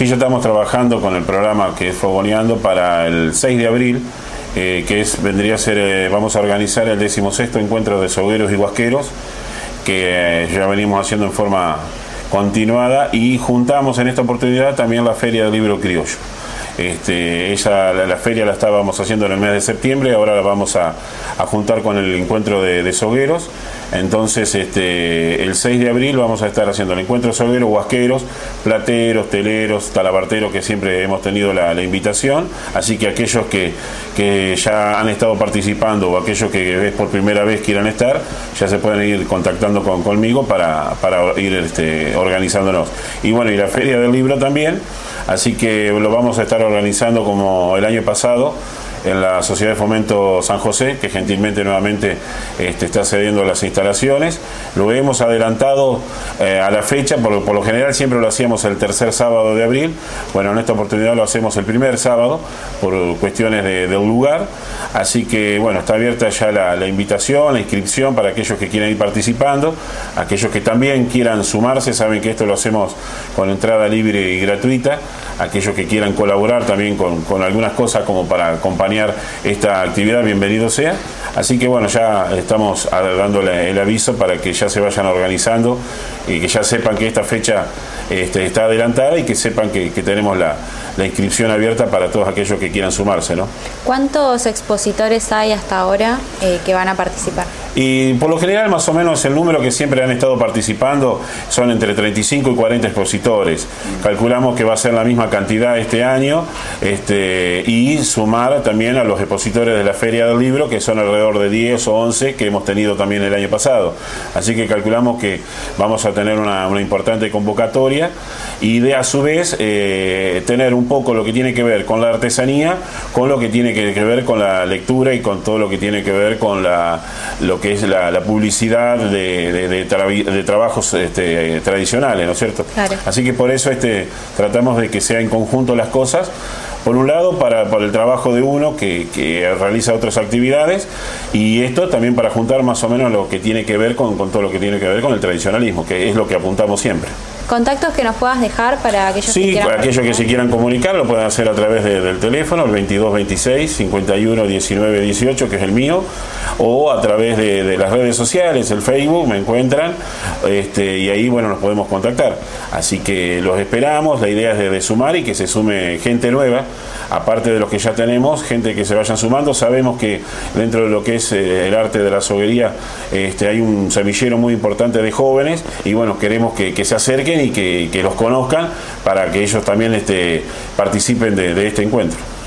Sí, ya estamos trabajando con el programa que es Fogoneando para el 6 de abril, vendría a ser, vamos a organizar el 16º encuentro de sogueros y huasqueros, que ya venimos haciendo en forma continuada, y juntamos en esta oportunidad también la Feria del Libro Criollo. La feria la estábamos haciendo en el mes de septiembre, ahora la vamos a juntar con el encuentro de sogueros. Entonces el 6 de abril vamos a estar haciendo el encuentro de sogueros, huasqueros, plateros, teleros, talabarteros, que siempre hemos tenido la invitación. Así que aquellos que ya han estado participando o aquellos que por primera vez quieran estar, ya se pueden ir contactando conmigo para ir organizándonos. Y bueno, y la Feria del Libro también, así que lo vamos a estar organizando como el año pasado en la Sociedad de Fomento San José, que gentilmente nuevamente está cediendo las instalaciones. Lo hemos adelantado a la fecha, por lo general siempre lo hacíamos el tercer sábado de abril. Bueno, en esta oportunidad lo hacemos el primer sábado, por cuestiones del lugar. Así que, bueno, está abierta ya la invitación, la inscripción para aquellos que quieran ir participando. Aquellos que también quieran sumarse, saben que esto lo hacemos con entrada libre y gratuita. Aquellos que quieran colaborar también con algunas cosas como para acompañar esta actividad, bienvenido sea. Así que bueno, ya estamos dándole el aviso para que ya se vayan organizando y que ya sepan que esta fecha está adelantada, y que sepan que tenemos la inscripción abierta para todos aquellos que quieran sumarse, ¿no? ¿Cuántos expositores hay hasta ahora que van a participar? Y por lo general, más o menos, el número que siempre han estado participando son entre 35 y 40 expositores. Calculamos que va a ser la misma cantidad este año, y sumar también a los expositores de la Feria del Libro, que son alrededor de 10 o 11 que hemos tenido también el año pasado. Así que calculamos que vamos a tener una importante convocatoria, y a su vez tener un poco lo que tiene que ver con la artesanía, con lo que tiene que ver con la lectura y con todo lo que tiene que ver con lo que es la publicidad de trabajos tradicionales, ¿no es cierto? Claro. Así que por eso tratamos de que sea en conjunto las cosas. Por un lado, para el trabajo de uno que realiza otras actividades, y esto también para juntar más o menos lo que tiene que ver con todo lo que tiene que ver con el tradicionalismo, que es lo que apuntamos siempre. ¿Contactos que nos puedas dejar para aquellos que quieran? Sí, para aquellos que se quieran comunicar, lo pueden hacer a través del teléfono, el 2226 51 19 18, que es el mío, o a través de las redes sociales, el Facebook, me encuentran, y ahí, bueno, nos podemos contactar. Así que los esperamos, la idea es de sumar y que se sume gente nueva, aparte de los que ya tenemos, gente que se vayan sumando. Sabemos que dentro de lo que es el arte de la soguería hay un semillero muy importante de jóvenes, y bueno, queremos que se acerquen y que los conozcan, para que ellos también participen de este encuentro.